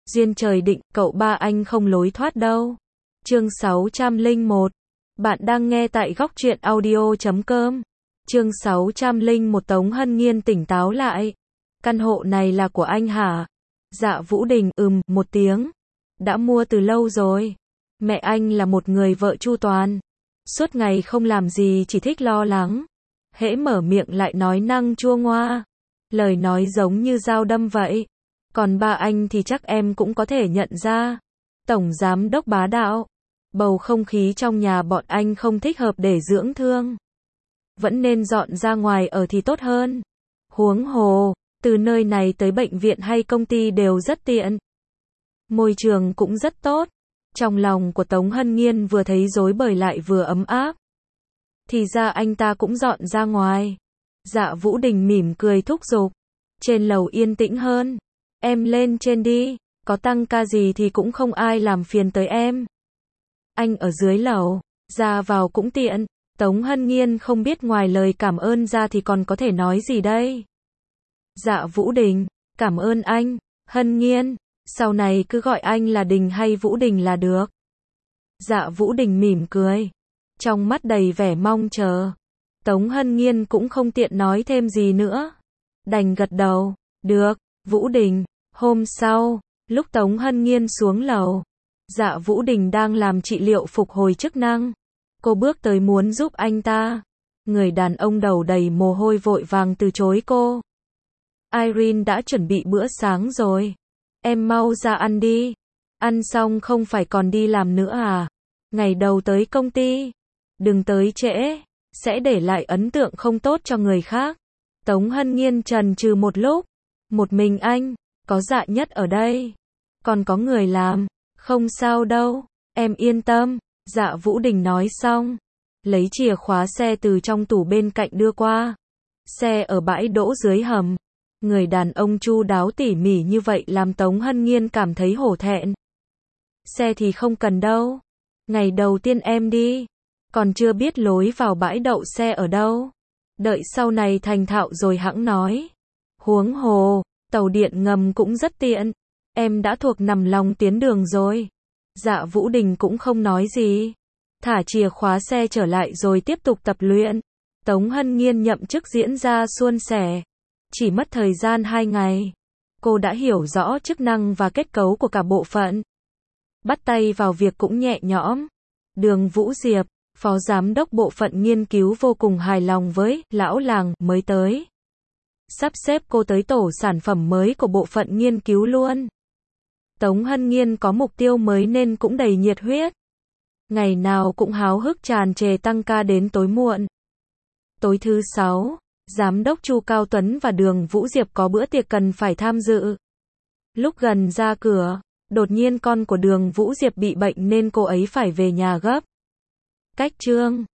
Duyên trời định, cậu ba anh không lối thoát đâu. Chương 601. Bạn đang nghe tại góc truyện audio.com. Chương 601. Tống Hân Nghiên tỉnh táo lại. Căn hộ này là của anh hả? Dạ Vũ Đình, một tiếng. Đã mua từ lâu rồi. Mẹ anh là một người vợ chu toàn. Suốt ngày không làm gì, chỉ thích lo lắng. Hễ mở miệng lại nói năng chua ngoa. Lời nói giống như dao đâm vậy. Còn ba anh thì chắc em cũng có thể nhận ra. Tổng giám đốc bá đạo. Bầu không khí trong nhà bọn anh không thích hợp để dưỡng thương. Vẫn nên dọn ra ngoài ở thì tốt hơn. Huống hồ, từ nơi này tới bệnh viện hay công ty đều rất tiện. Môi trường cũng rất tốt. Trong lòng của Tống Hân Nghiên vừa thấy rối bời lại vừa ấm áp. Thì ra anh ta cũng dọn ra ngoài. Dạ Vũ Đình mỉm cười thúc giục. Trên lầu yên tĩnh hơn. Em lên trên đi. Có tăng ca gì thì cũng không ai làm phiền tới em. Anh ở dưới lầu. Ra vào cũng tiện. Tống Hân Nghiên không biết ngoài lời cảm ơn ra thì còn có thể nói gì đây. Dạ Vũ Đình. Cảm ơn anh. Hân Nghiên. Sau này cứ gọi anh là Đình hay Vũ Đình là được. Dạ Vũ Đình mỉm cười. Trong mắt đầy vẻ mong chờ. Tống Hân Nghiên cũng không tiện nói thêm gì nữa. Đành gật đầu. Được, Vũ Đình. Hôm sau, lúc Tống Hân Nghiên xuống lầu, Dạ Vũ Đình đang làm trị liệu phục hồi chức năng. Cô bước tới muốn giúp anh ta. Người đàn ông đầu đầy mồ hôi vội vàng từ chối cô. Irene đã chuẩn bị bữa sáng rồi. Em mau ra ăn đi. Ăn xong không phải còn đi làm nữa à? Ngày đầu tới công ty. Đừng tới trễ. Sẽ để lại ấn tượng không tốt cho người khác. Tống Hân Nghiên chần chừ một lúc. Một mình anh. Có Dạ Nhất ở đây. Còn có người làm. Không sao đâu. Em yên tâm. Dạ Vũ Đình nói xong. Lấy chìa khóa xe từ trong tủ bên cạnh đưa qua. Xe ở bãi đỗ dưới hầm. Người đàn ông chu đáo tỉ mỉ như vậy làm Tống Hân Nghiên cảm thấy hổ thẹn. Xe thì không cần đâu. Ngày đầu tiên em đi. Còn chưa biết lối vào bãi đậu xe ở đâu. Đợi sau này thành thạo rồi hẵng nói. Huống hồ, tàu điện ngầm cũng rất tiện. Em đã thuộc nằm lòng tuyến đường rồi. Dạ Vũ Đình cũng không nói gì. Thả chìa khóa xe trở lại rồi tiếp tục tập luyện. Tống Hân Nghiên nhậm chức diễn ra suôn sẻ. Chỉ mất thời gian 2 ngày. Cô đã hiểu rõ chức năng và kết cấu của cả bộ phận. Bắt tay vào việc cũng nhẹ nhõm. Đường Vũ Diệp, phó giám đốc bộ phận nghiên cứu vô cùng hài lòng với lão làng mới tới. Sắp xếp cô tới tổ sản phẩm mới của bộ phận nghiên cứu luôn. Tống Hân Nghiên có mục tiêu mới nên cũng đầy nhiệt huyết. Ngày nào cũng háo hức tràn trề tăng ca đến tối muộn. Tối thứ 6, Giám đốc Chu Cao Tuấn và Đường Vũ Diệp có bữa tiệc cần phải tham dự. Lúc gần ra cửa, đột nhiên con của Đường Vũ Diệp bị bệnh nên cô ấy phải về nhà gấp. Cách chương